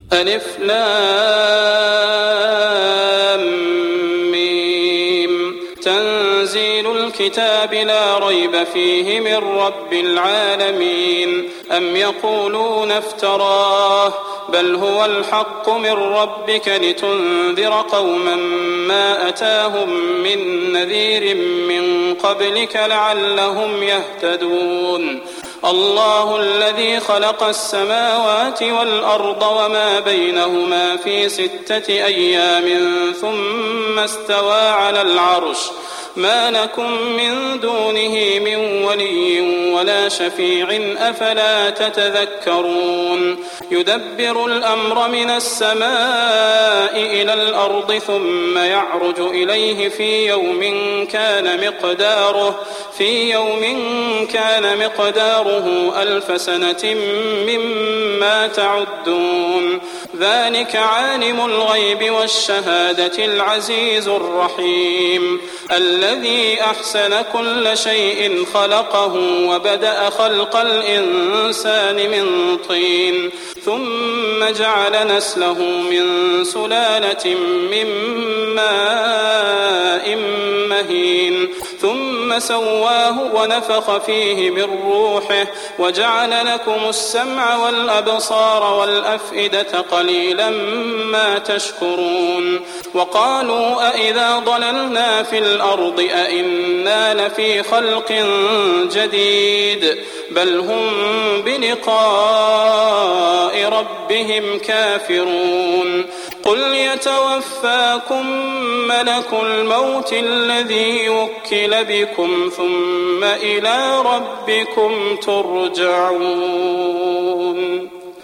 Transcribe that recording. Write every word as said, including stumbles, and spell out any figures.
ألف لام ميم تنزيل الكتاب لا ريب فيه من رب العالمين أم يقولون افتراه بل هو الحق من ربك لتنذر قوما ما أتاهم من نذير من قبلك لعلهم يهتدون الله الذي خلق السماوات والأرض وما بينهما في ستة أيام ثم استوى على العرش ما لكم من دونه من ولي ولا شفيع أفلا تتذكرون يدبر الأمر من السماء إلى الأرض ثم يعرج إليه في يوم كان مقداره في يوم كان مقداره ألف سنة مما تعدون ذلك عالم الغيب والشهادة العزيز الرحيم الذي أحسن كل شيء خلقه وبدأ خلق الإنسان من طين ثم جعل نسله من سلالة من ماء مهين ثم سواه ونفخ فيه من روحه وجعل لكم السمع والأبصار والأفئدة قليلا ما تشكرون وقالوا أئذا ضللنا في الأرض أئنا لفي خلق جديد بل هم بلقاء ربهم كافرون قل يتوفاكم ملك الموت الذي يوكل بكم ثم إلى ربكم ترجعون.